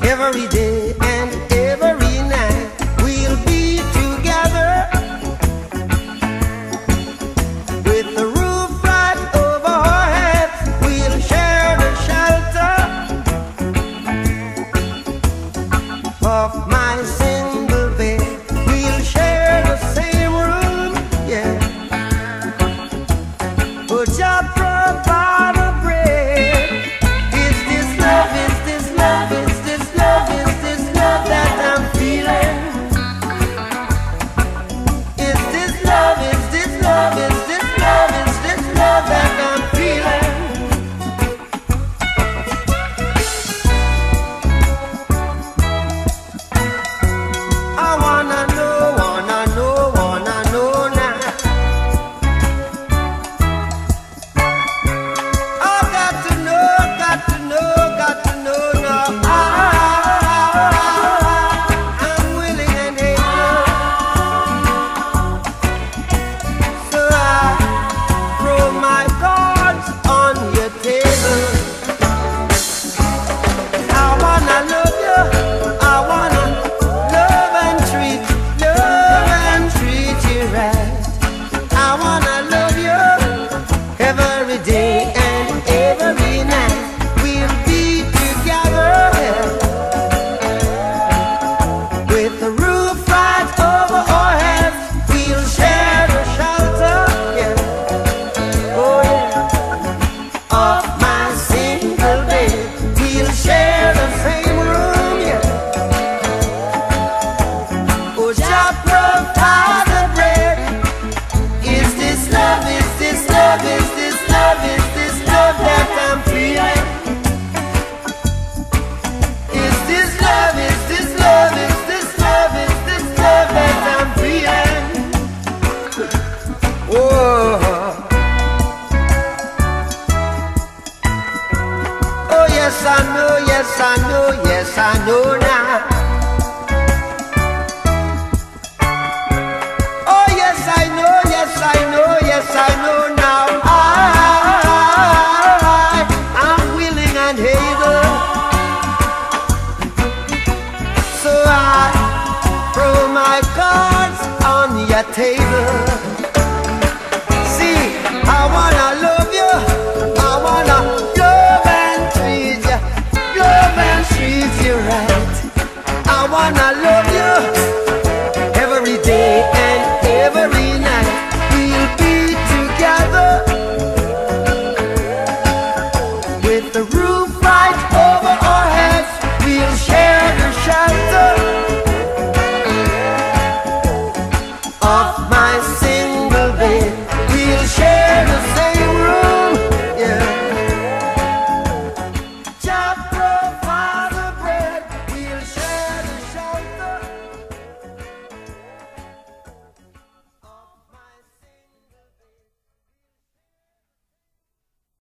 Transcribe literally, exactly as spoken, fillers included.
every day and every night. We'll be together with the roof right over our heads. We'll share the shelter of my single bed. We'll share the same room, yeah. But Jah provide a bread. Is this love? Is this love? Is this love? Is this love that I'm feeling? Is this love? Is this love? Is this love? Is this love that I'm feeling? I wanna know, wanna know, wanna know now. I got to know, got to know, got to know now. I, I'm willing and able, so I throw my cards on your table. I wanna love you, I wanna love and treat, love and treat you right. I wanna love you every day and every night. We'll be together with the roof right over our heads. We'll share the shelter, yeah, oh yeah, of my single bed. We'll share the same room, yeah. Oh, Jah provide the bread. Is this love? Is this love? Is this love? Is this love that I'm feeling? Is this love? Is this love? Is this love? Is this love that I'm feeling? Oh, oh yes I know, yes I know, yes I know now. Oh yes I know, yes I know, yes I know now. I, I'm willing and able, so I throw my cards on your table. See, I wanna love you, I wanna love and treat you, love and treat you right. I wanna love you every day and every night. We'll be together with the roof